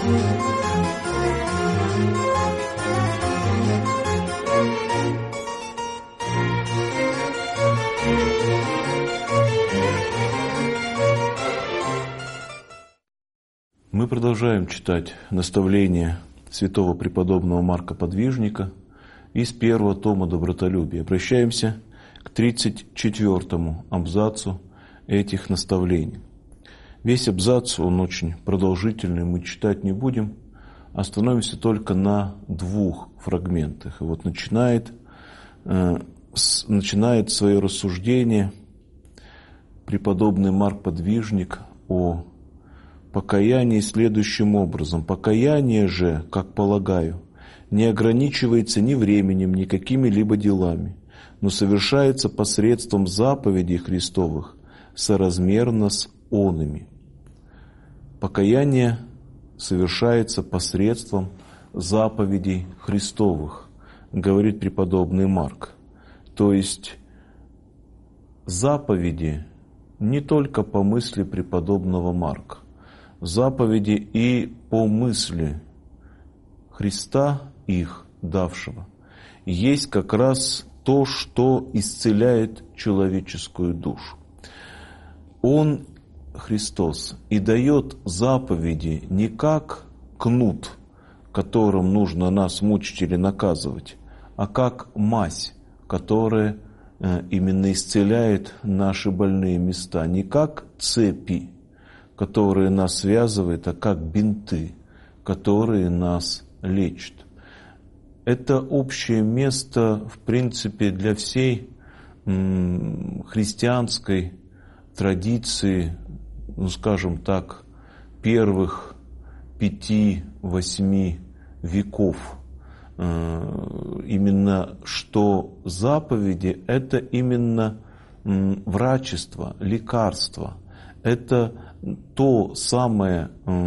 Мы продолжаем читать наставления святого преподобного Марка Подвижника из первого тома «Добротолюбие». Обращаемся к 34-му абзацу этих наставлений. Весь абзац, он очень продолжительный, мы читать не будем, остановимся только на двух фрагментах. И вот начинает свое рассуждение преподобный Марк Подвижник о покаянии следующим образом. Покаяние же, как полагаю, не ограничивается ни временем, ни какими-либо делами, но совершается посредством заповедей Христовых, соразмерно с онными. Покаяние совершается посредством заповедей Христовых, говорит преподобный Марк. То есть заповеди не только по мысли преподобного Марка, заповеди и по мысли Христа, их давшего, есть как раз то, что исцеляет человеческую душу. Он, Христос, и дает заповеди не как кнут, которым нужно нас мучить или наказывать, а как мазь, которая именно исцеляет наши больные места, не как цепи, которые нас связывают, а как бинты, которые нас лечат. Это общее место, в принципе, для всей христианской традиции, скажем так, первых 5-8 веков. Именно что заповеди – это именно врачество, лекарство. Это то самое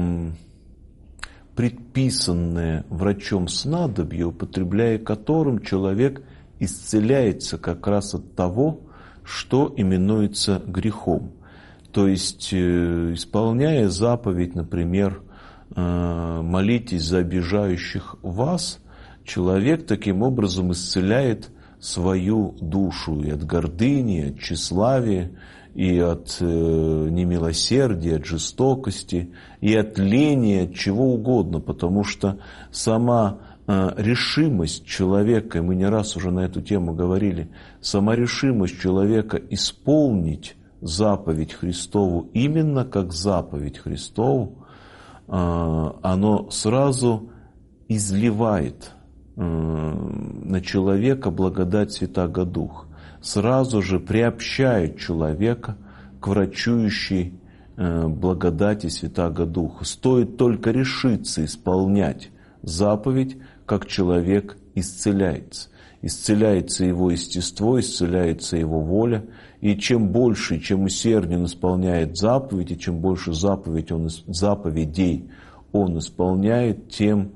предписанное врачом снадобье, употребляя которым человек исцеляется как раз от того, что именуется грехом. То есть, исполняя заповедь, например, молитесь за обижающих вас, человек таким образом исцеляет свою душу и от гордыни, и от тщеславия, и от немилосердия, от жестокости, и от лени, от чего угодно, потому что сама решимость человека, и мы не раз уже на эту тему говорили, сама решимость человека исполнить заповедь Христову именно как заповедь Христову, оно сразу изливает на человека благодать Святаго Духа, сразу же приобщает человека к врачующей благодати Святаго Духа. Стоит только решиться исполнять заповедь, как человек исцеляется. Исцеляется его естество, исцеляется его воля. И чем больше, чем усерднее он исполняет заповеди, чем больше заповедей он исполняет, тем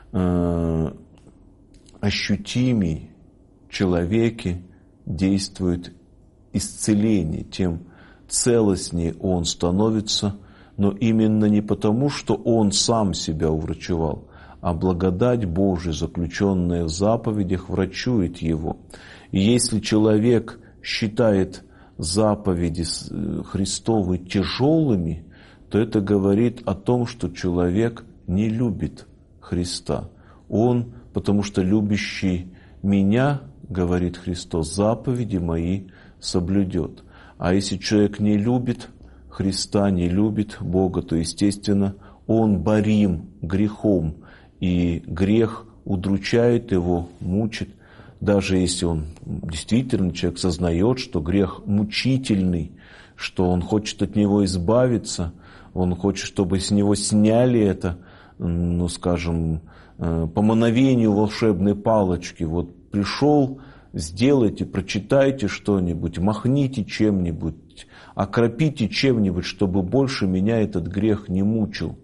ощутимей в человеке действует исцеление, тем целостнее он становится, но именно не потому, что он сам себя уврачевал, а благодать Божия, заключенная в заповедях, врачует его. И если человек считает заповеди Христовы тяжелыми, то это говорит о том, что человек не любит Христа. Он, потому что любящий меня, говорит Христос, заповеди мои соблюдет. А если человек не любит Христа, не любит Бога, то, естественно, он борим грехом, и грех удручает его, мучит. Даже если он действительно, человек сознает, что грех мучительный, что он хочет от него избавиться, он хочет, чтобы с него сняли это, скажем, по мановению волшебной палочки. Вот пришел, сделайте, прочитайте что-нибудь, махните чем-нибудь, окропите чем-нибудь, чтобы больше меня этот грех не мучил.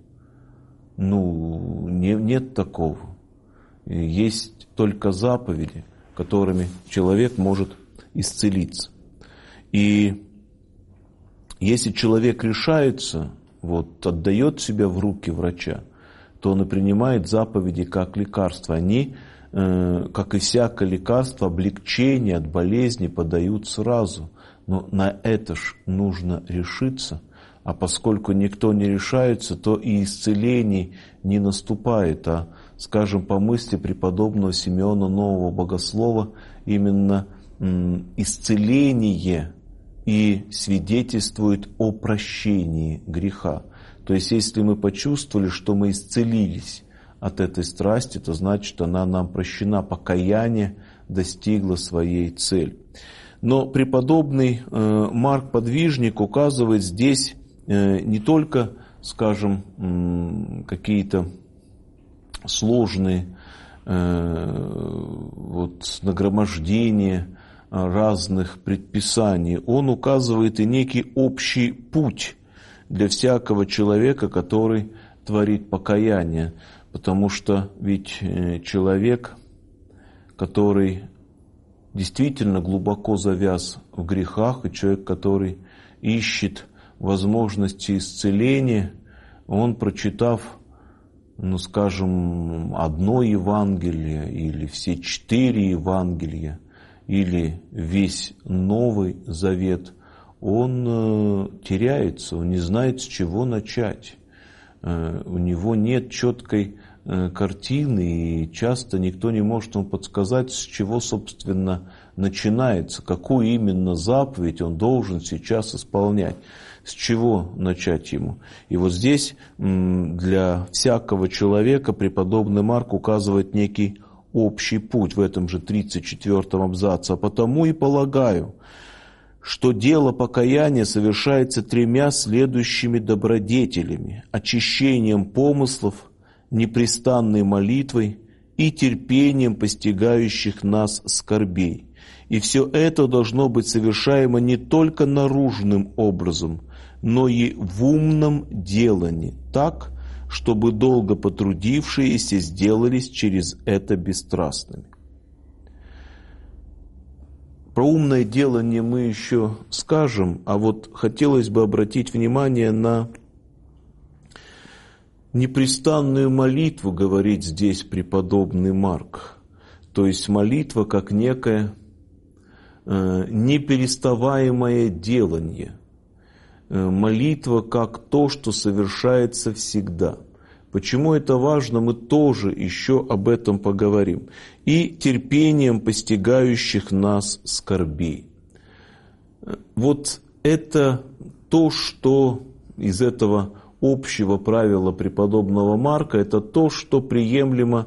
Нет такого. Есть только заповеди, которыми человек может исцелиться. И если человек решается, отдает себя в руки врача, то он и принимает заповеди как лекарство. Они, как и всякое лекарство, облегчение от болезни подают сразу. Но на это ж нужно решиться. А поскольку никто не решается, то и исцелений не наступает. А, скажем, по мысли преподобного Симеона Нового Богослова, именно исцеление и свидетельствует о прощении греха. То есть, если мы почувствовали, что мы исцелились от этой страсти, то значит, она нам прощена, покаяние достигло своей цели. Но преподобный Марк Подвижник указывает здесь не только, скажем, какие-то сложные нагромождения разных предписаний. Он указывает и некий общий путь для всякого человека, который творит покаяние. Потому что ведь человек, который действительно глубоко завяз в грехах, и человек, который ищет возможности исцеления, он, прочитав, скажем, одно Евангелие, или все 4 Евангелия, или весь Новый Завет, он теряется, он не знает, с чего начать. У него нет четкой картины, и часто никто не может ему подсказать, с чего, собственно, начинается, какую именно заповедь он должен сейчас исполнять, с чего начать ему. И вот здесь для всякого человека преподобный Марк указывает некий общий путь в этом же 34-м абзаце. «А потому и полагаю, что дело покаяния совершается 3 следующими добродетелями: очищением помыслов, непрестанной молитвой и терпением постигающих нас скорбей. И все это должно быть совершаемо не только наружным образом, но и в умном делании, так, чтобы долго потрудившиеся сделались через это бесстрастными». Про умное делание мы еще скажем, а вот хотелось бы обратить внимание на непрестанную молитву, говорит здесь преподобный Марк. То есть молитва как некое непереставаемое делание. Молитва как то, что совершается всегда. Почему это важно, мы тоже еще об этом поговорим. И терпением постигающих нас скорбей. Вот это то, что из этого общего правила преподобного Марка, это то, что приемлемо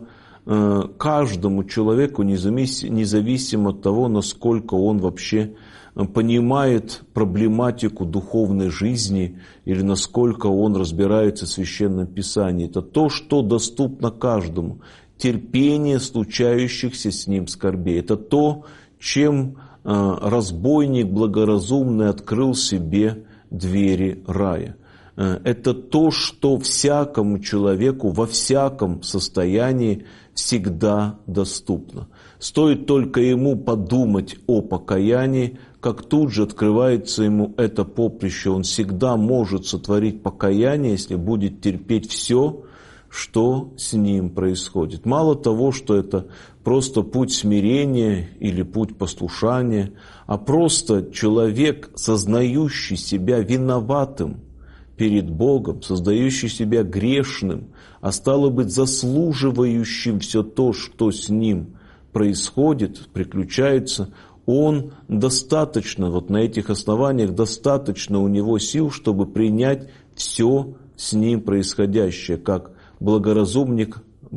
каждому человеку, независимо от того, насколько он вообще понимает проблематику духовной жизни или насколько он разбирается в Священном Писании. Это то, что доступно каждому. Терпение случающихся с ним скорбей. Это то, чем разбойник благоразумный открыл себе двери рая. Это то, что всякому человеку во всяком состоянии всегда доступно. Стоит только ему подумать о покаянии, как тут же открывается ему это поприще. Он всегда может сотворить покаяние, если будет терпеть все, что с ним происходит. Мало того, что это просто путь смирения или путь послушания, а просто человек, сознающий себя виноватым перед Богом, создающий себя грешным, а стало быть заслуживающим все то, что с ним происходит, приключается, он достаточно, вот на этих основаниях достаточно у него сил, чтобы принять все с ним происходящее, как благоразумный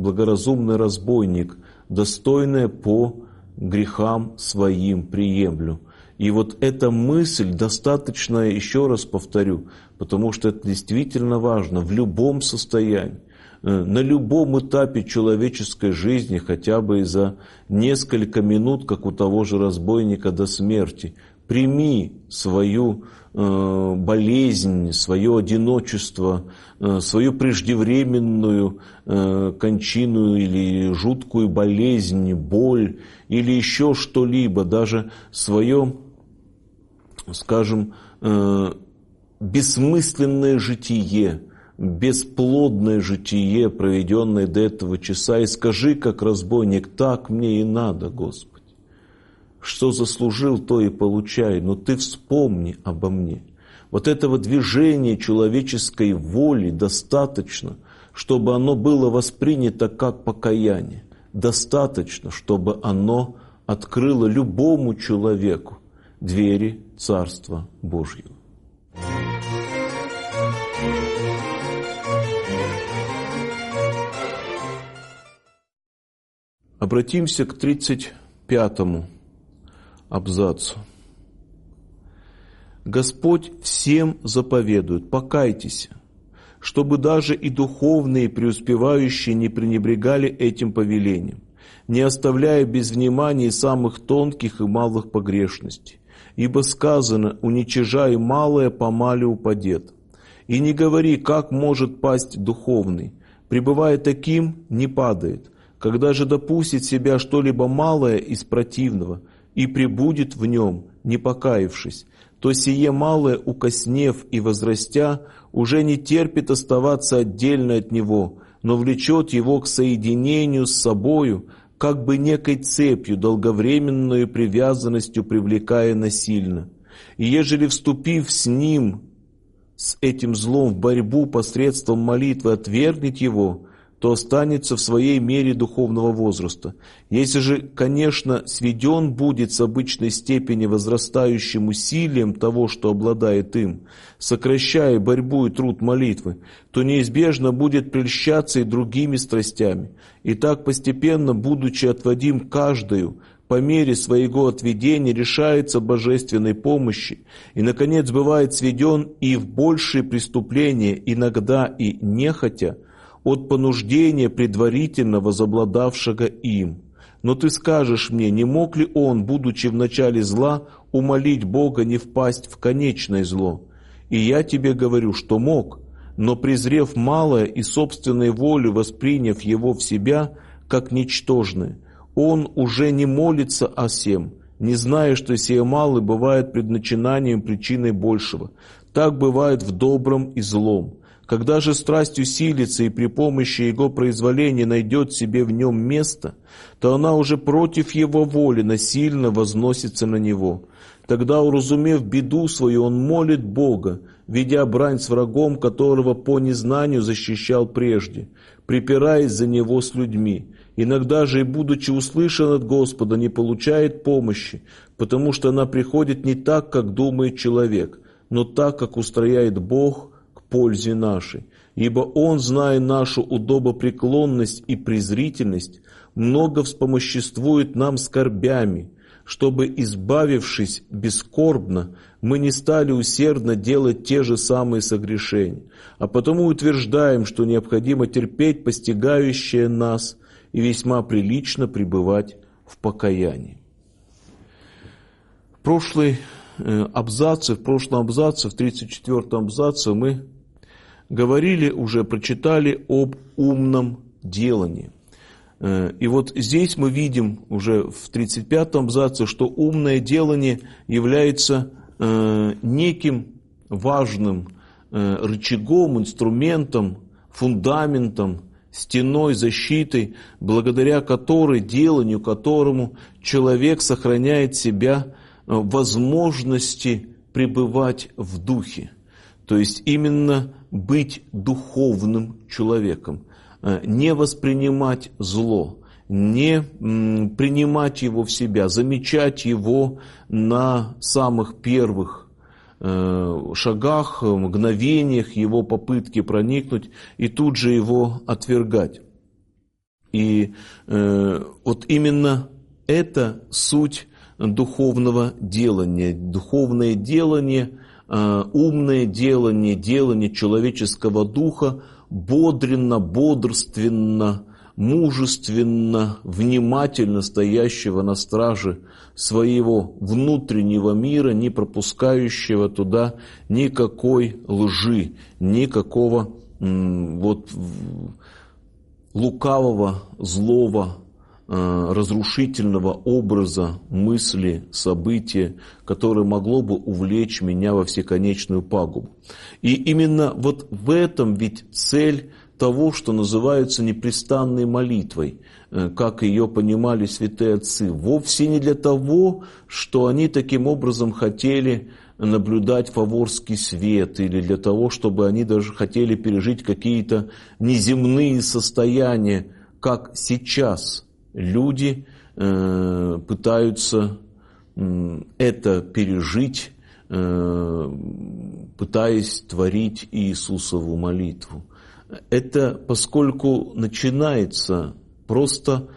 разбойник, достойное по грехам своим приемлю. И вот эта мысль достаточно, еще раз повторю, потому что это действительно важно в любом состоянии, на любом этапе человеческой жизни, хотя бы и за несколько минут, как у того же разбойника, до смерти. Прими свою болезнь, свое одиночество, свою преждевременную кончину или жуткую болезнь, боль или еще что-либо, даже свое, скажем, бессмысленное житие, бесплодное житие, проведенное до этого часа, и скажи, как разбойник: так мне и надо, Господи. Что заслужил, то и получай, но Ты вспомни обо мне. Вот этого движения человеческой воли достаточно, чтобы оно было воспринято как покаяние. Достаточно, чтобы оно открыло любому человеку двери Царства Божьего. Обратимся к 35-му абзацу. Господь всем заповедует: покайтесь, чтобы даже и духовные преуспевающие не пренебрегали этим повелением, не оставляя без внимания самых тонких и малых погрешностей. Ибо сказано: уничижай малое, помале упадет. И не говори, как может пасть духовный, пребывая таким, не падает. Когда же допустит себя что-либо малое из противного и пребудет в нем, не покаявшись, то сие малое, укоснев и возрастя, уже не терпит оставаться отдельно от него, но влечет его к соединению с собою, как бы некой цепью, долговременную привязанностью привлекая насильно. И ежели, вступив с ним, с этим злом в борьбу посредством молитвы, отвергнет его, то останется в своей мере духовного возраста. Если же, конечно, сведен будет с обычной степени возрастающим усилием того, что обладает им, сокращая борьбу и труд молитвы, то неизбежно будет прельщаться и другими страстями. И так постепенно, будучи отводим каждую, по мере своего отведения решается божественной помощи, и, наконец, бывает сведен и в большие преступления, иногда и нехотя, от понуждения предварительно возобладавшего им. Но ты скажешь мне, не мог ли он, будучи в начале зла, умолить Бога не впасть в конечное зло? И я тебе говорю, что мог, но презрев малое и собственной волю восприняв его в себя, как ничтожное, он уже не молится о сем, не зная, что сие малое бывает пред начинанием причиной большего. Так бывает в добром и злом. Когда же страсть усилится и при помощи его произволения найдет себе в нем место, то она уже против его воли насильно возносится на него. Тогда, уразумев беду свою, он молит Бога, ведя брань с врагом, которого по незнанию защищал прежде, припираясь за него с людьми. Иногда же, и будучи услышан от Господа, не получает помощи, потому что она приходит не так, как думает человек, но так, как устрояет Бог к пользе нашей. Ибо Он, зная нашу удобопреклонность и презрительность, много вспомоществует нам скорбями, чтобы, избавившись бескорбно, мы не стали усердно делать те же самые согрешения. А потому утверждаем, что необходимо терпеть постигающее нас и весьма прилично пребывать в покаянии. В прошлом абзаце, в 34-м абзаце мы говорили, уже прочитали об умном делании. И вот здесь мы видим уже в 35-м абзаце, что умное делание является неким важным рычагом, инструментом, фундаментом, стеной, защитой, благодаря которой, деланию которому человек сохраняет себя в возможности пребывать в духе. То есть именно быть духовным человеком, не воспринимать зло, не принимать его в себя, замечать его на самых первых шагах, мгновениях его попытки проникнуть и тут же его отвергать. И вот именно это суть духовного делания. Духовное делание, умное делание, делание человеческого духа бодренно, бодрственно, мужественно, внимательно стоящего на страже своего внутреннего мира, не пропускающего туда никакой лжи, никакого лукавого, злого разрушительного образа, мысли, события, которое могло бы увлечь меня во всеконечную пагубу. И именно вот в этом ведь цель того, что называется непрестанной молитвой, как ее понимали святые отцы, вовсе не для того, что они таким образом хотели наблюдать фаворский свет, или для того, чтобы они даже хотели пережить какие-то неземные состояния, как сейчас люди пытаются это пережить, пытаясь творить Иисусову молитву. Это поскольку начинается просто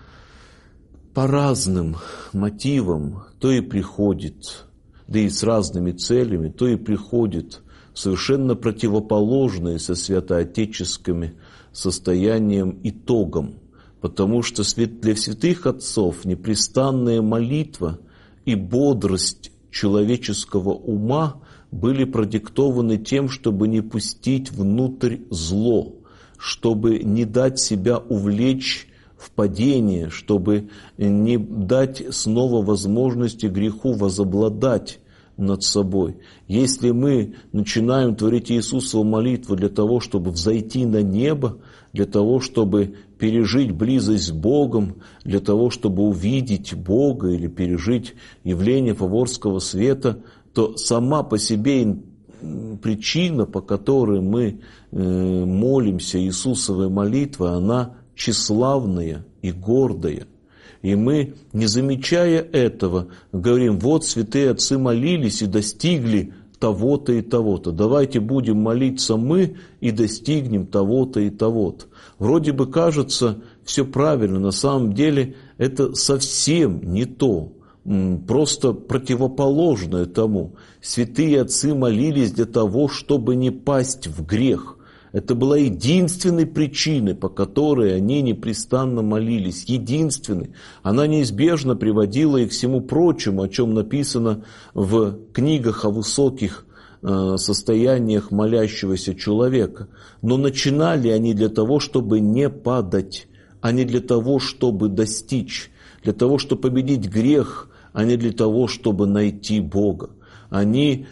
по разным мотивам, то и приходит, да и с разными целями, то и приходит совершенно противоположные со святоотеческими состоянием итогом. Потому что для святых отцов непрестанная молитва и бодрость человеческого ума были продиктованы тем, чтобы не пустить внутрь зло, чтобы не дать себя увлечь в падение, чтобы не дать снова возможности греху возобладать над собой. Если мы начинаем творить Иисусову молитву для того, чтобы взойти на небо, для того, чтобы пережить близость с Богом, для того, чтобы увидеть Бога или пережить явление фаворского света, то сама по себе причина, по которой мы молимся Иисусовой молитвой, она тщеславная и гордая. И мы, не замечая этого, говорим: вот святые отцы молились и достигли того-то и того-то. Давайте будем молиться мы и достигнем того-то и того-то. Вроде бы кажется все правильно, на самом деле это совсем не то, просто противоположное тому. Святые отцы молились для того, чтобы не пасть в грех. Это была единственной причиной, по которой они непрестанно молились. Единственной. Она неизбежно приводила их к всему прочему, о чем написано в книгах о высоких состояниях молящегося человека. Но начинали они для того, чтобы не падать, а не для того, чтобы достичь, для того, чтобы победить грех, а не для того, чтобы найти Бога. Они,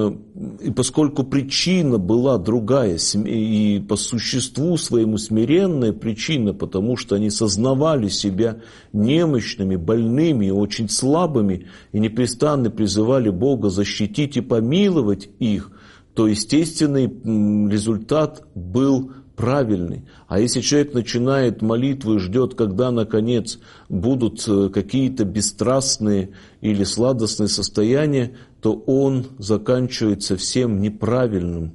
и поскольку причина была другая, и по существу своему смиренная причина, потому что они сознавали себя немощными, больными, очень слабыми, и непрестанно призывали Бога защитить и помиловать их, то естественный результат был правильный. А если человек начинает молитву и ждет, когда, наконец, будут какие-то бесстрастные или сладостные состояния, то он заканчивает совсем неправильным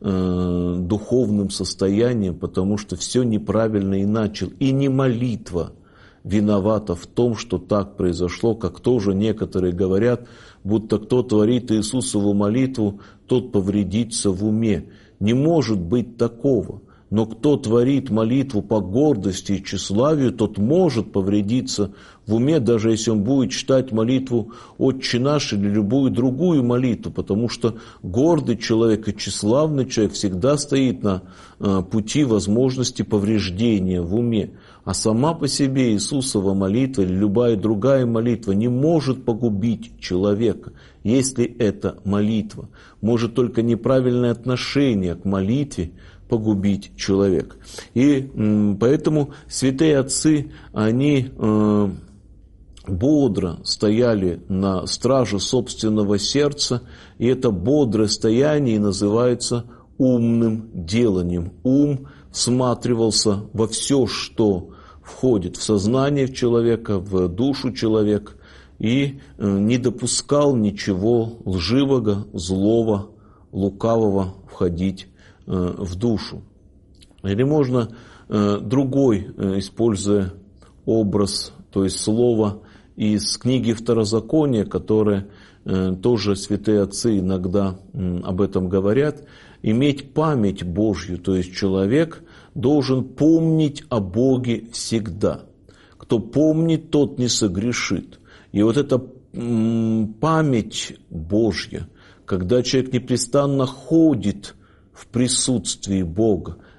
духовным состоянием, потому что все неправильно и начал. И не молитва виновата в том, что так произошло, как тоже некоторые говорят, будто кто творит Иисусову молитву, тот повредится в уме. Не может быть такого. Но кто творит молитву по гордости и тщеславию, тот может повредиться в уме, даже если он будет читать молитву «Отче наш» или любую другую молитву, потому что гордый человек и тщеславный человек всегда стоит на пути возможности повреждения в уме. А сама по себе Иисусова молитва или любая другая молитва не может погубить человека, если это молитва. Может только неправильное отношение к молитве погубить человека. И поэтому святые отцы, они бодро стояли на страже собственного сердца, и это бодрое стояние называется умным деланием. Ум всматривался во все, что входит в сознание человека, в душу человека, и не допускал ничего лживого, злого, лукавого входить в душу. Или можно другой, используя образ, то есть слово из книги Второзакония, которое тоже святые отцы иногда об этом говорят, иметь память Божью, то есть человек должен помнить о Боге всегда. Кто помнит, тот не согрешит. И вот эта память Божья, когда человек непрестанно ходит в присутствии Бога,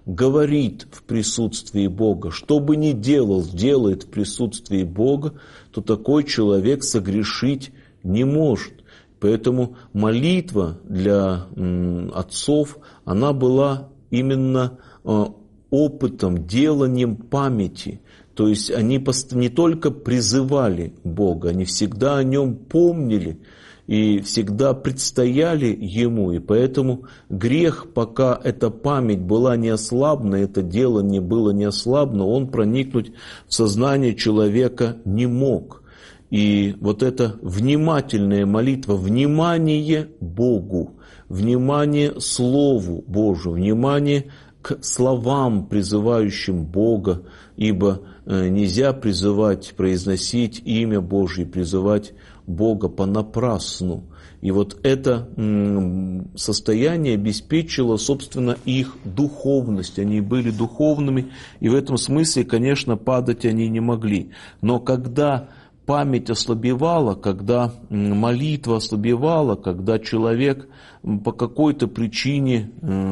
говорит в присутствии Бога, что бы ни делал, делает в присутствии Бога, то такой человек согрешить не может. Поэтому молитва для отцов, она была именно опытом, деланием памяти. То есть они не только призывали Бога, они всегда о Нем помнили и всегда предстояли Ему. И поэтому грех, пока эта память была не ослабна, это делание было не ослабно, он проникнуть в сознание человека не мог. И вот эта внимательная молитва, внимание Богу, внимание Слову Божию, внимание к словам, призывающим Бога, ибо нельзя произносить имя Божье, призывать Бога понапрасну. И вот это состояние обеспечило, собственно, их духовность. Они были духовными, и в этом смысле, конечно, падать они не могли. Но когда память ослабевала, когда молитва ослабевала, когда человек по какой-то причине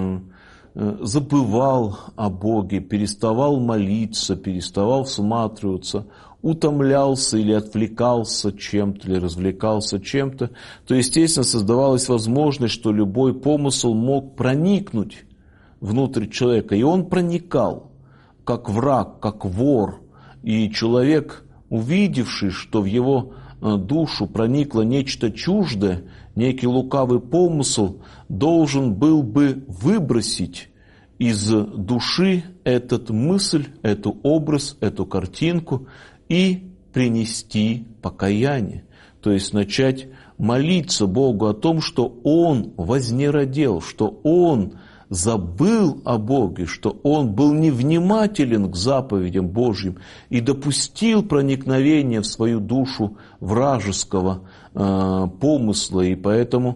забывал о Боге, переставал молиться, переставал всматриваться, утомлялся или отвлекался чем-то, или развлекался чем-то, то, естественно, создавалась возможность, что любой помысл мог проникнуть внутрь человека. И он проникал, как враг, как вор. И человек, увидевший, что в его душу проникло нечто чуждое, некий лукавый помысл, должен был бы выбросить из души этот мысль, эту образ, эту картинку и принести покаяние. То есть начать молиться Богу о том, что Он вознеродел, что Он забыл о Боге, что он был невнимателен к заповедям Божьим и допустил проникновение в свою душу вражеского помысла, и поэтому,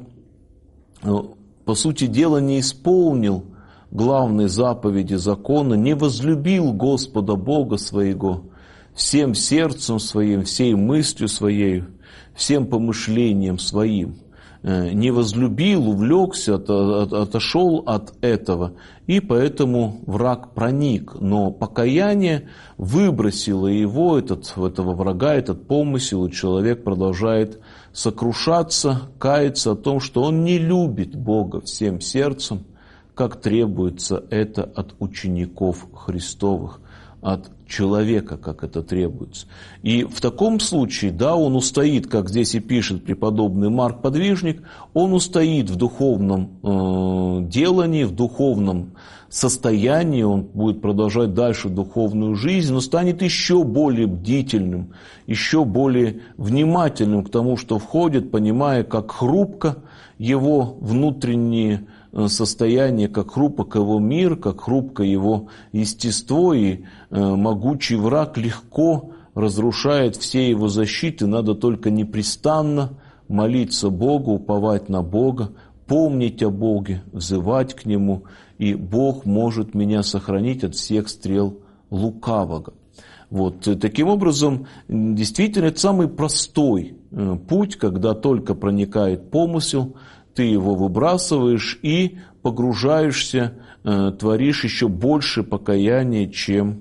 по сути дела, не исполнил главной заповеди закона, не возлюбил Господа Бога своего всем сердцем своим, всей мыслью своей, всем помышлением своим. Не возлюбил, увлекся, отошел от этого, и поэтому враг проник. Но покаяние выбросило его, этого врага, этот помысел, и человек продолжает сокрушаться, каяться о том, что он не любит Бога всем сердцем, как требуется это от учеников Христовых, от человека, как это требуется. И в таком случае, да, он устоит, как здесь и пишет преподобный Марк Подвижник, он устоит в духовном делании, в духовном состоянии, он будет продолжать дальше духовную жизнь, но станет еще более бдительным, еще более внимательным к тому, что входит, понимая, как хрупко его внутренние состояние, как хрупок его мир, как хрупко его естество, и могучий враг легко разрушает все его защиты. Надо только непрестанно молиться Богу, уповать на Бога, помнить о Боге, взывать к Нему, и Бог может меня сохранить от всех стрел лукавого. Вот. Таким образом, действительно, это самый простой путь, когда только проникает помысел, ты его выбрасываешь и погружаешься, творишь еще больше покаяния, чем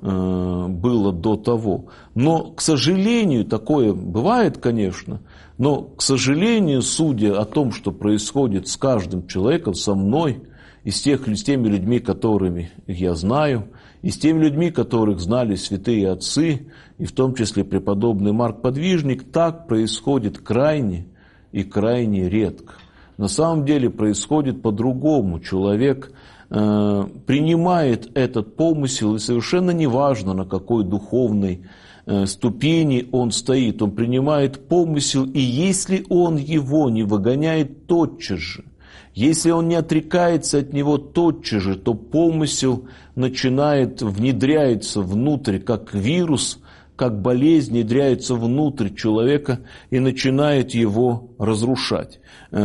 было до того. Но, к сожалению, такое бывает, конечно, но, к сожалению, судя о том, что происходит с каждым человеком, со мной, и с теми людьми, которыми я знаю, и с теми людьми, которых знали святые отцы, и в том числе преподобный Марк Подвижник, так происходит крайне и крайне редко. На самом деле происходит по-другому. Человек принимает этот помысел, и совершенно неважно, на какой духовной ступени он стоит, он принимает помысел, и если он его не выгоняет тотчас же, если он не отрекается от него тотчас же, то помысел внедряется внутрь, как вирус, как болезнь внедряется внутрь человека и начинает его разрушать.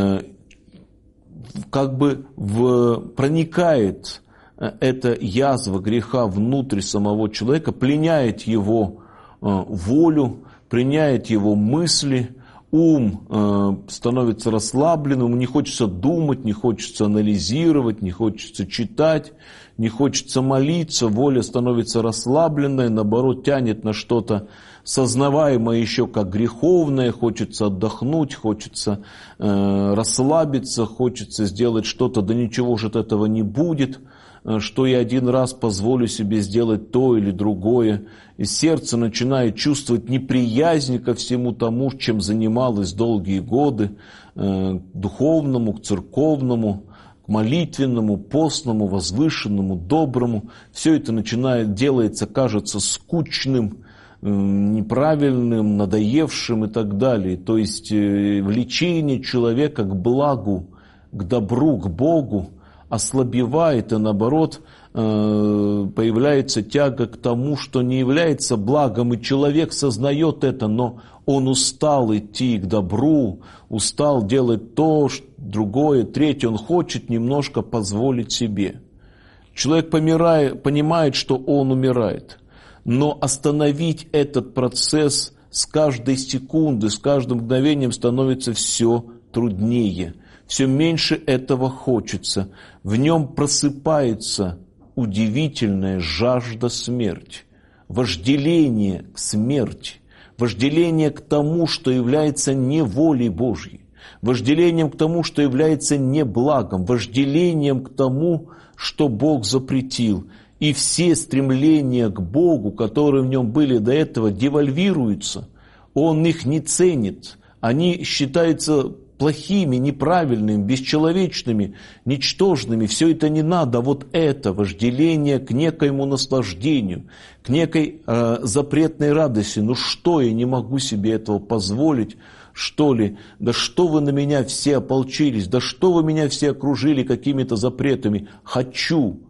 Как бы проникает эта язва греха внутрь самого человека, пленяет его волю, пленяет его мысли, ум становится расслабленным, не хочется думать, не хочется анализировать, не хочется читать, не хочется молиться, воля становится расслабленной, наоборот, тянет на что-то сознаваемое еще как греховное, хочется отдохнуть, хочется расслабиться, хочется сделать что-то, да ничего же от этого не будет, что я один раз позволю себе сделать то или другое. И сердце начинает чувствовать неприязнь ко всему тому, чем занималось долгие годы, к духовному, к церковному, к молитвенному, постному, возвышенному, доброму. Все это делается, кажется, скучным, неправильным, надоевшим и так далее. То есть влечение человека к благу, к добру, к Богу ослабевает, и наоборот появляется тяга к тому, что не является благом, и человек сознает это, но он устал идти к добру, устал делать то, другое, третье, он хочет немножко позволить себе. Человек понимает, что он умирает, но остановить этот процесс с каждой секунды, с каждым мгновением становится все труднее. Все меньше этого хочется. В нем просыпается удивительная жажда смерти, вожделение к смерти, вожделение к тому, что является не волей Божьей, вожделением к тому, что является не благом, вожделением к тому, что Бог запретил. И все стремления к Богу, которые в нем были до этого, девальвируются. Он их не ценит. Они считаются плохими, неправильными, бесчеловечными, ничтожными. Все это не надо. Вот это вожделение к некоему наслаждению, к некой запретной радости. Ну что, я не могу себе этого позволить, что ли? Да что вы на меня все ополчились? Да что вы меня все окружили какими-то запретами? Хочу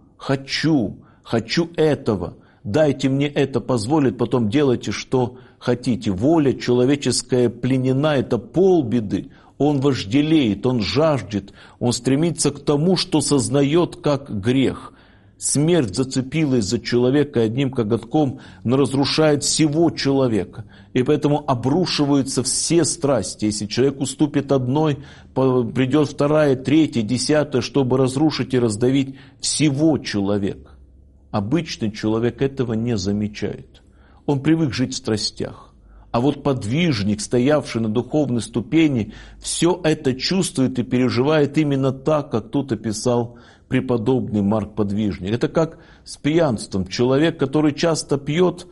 этого. Дайте мне это позволить, потом делайте, что хотите. Воля человеческая пленена, это полбеды. Он вожделеет, он жаждет, он стремится к тому, что сознает как грех. Смерть зацепилась за человека одним коготком, но разрушает всего человека. И поэтому обрушиваются все страсти. Если человек уступит одной, придет вторая, третья, десятая, чтобы разрушить и раздавить всего человека. Обычный человек этого не замечает. Он привык жить в страстях. А вот подвижник, стоявший на духовной ступени, все это чувствует и переживает именно так, как тут описал преподобный Марк Подвижник. Это как с пьянством. Человек, который часто пьет,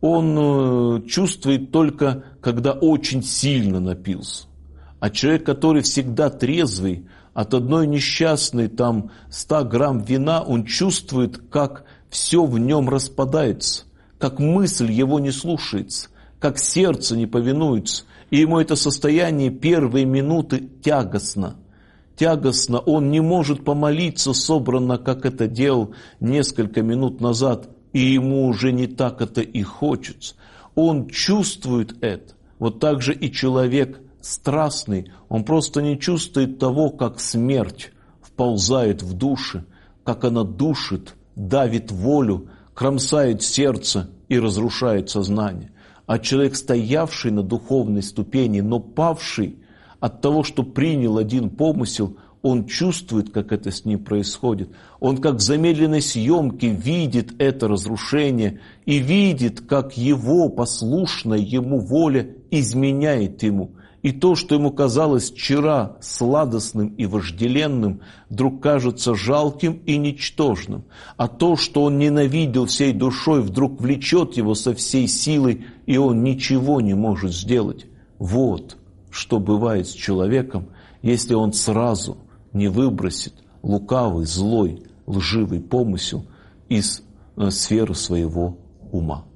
он чувствует только, когда очень сильно напился. А человек, который всегда трезвый, от одной несчастной 100 грамм вина, он чувствует, как все в нем распадается, как мысль его не слушается, как сердце не повинуется. И ему это состояние первые минуты тягостно. Тягостно, он не может помолиться собранно, как это делал несколько минут назад, и ему уже не так это и хочется. Он чувствует это. Вот так же и человек страстный, он просто не чувствует того, как смерть вползает в души, как она душит, давит волю, кромсает сердце и разрушает сознание. А человек, стоявший на духовной ступени, но павший от того, что принял один помысел, он чувствует, как это с ним происходит. Он как в замедленной съемке видит это разрушение и видит, как его послушная ему воля изменяет ему. И то, что ему казалось вчера сладостным и вожделенным, вдруг кажется жалким и ничтожным. А то, что он ненавидел всей душой, вдруг влечет его со всей силой, и он ничего не может сделать. Вот что бывает с человеком, если он сразу не выбросит лукавый, злой, лживый помысел из сферы своего ума.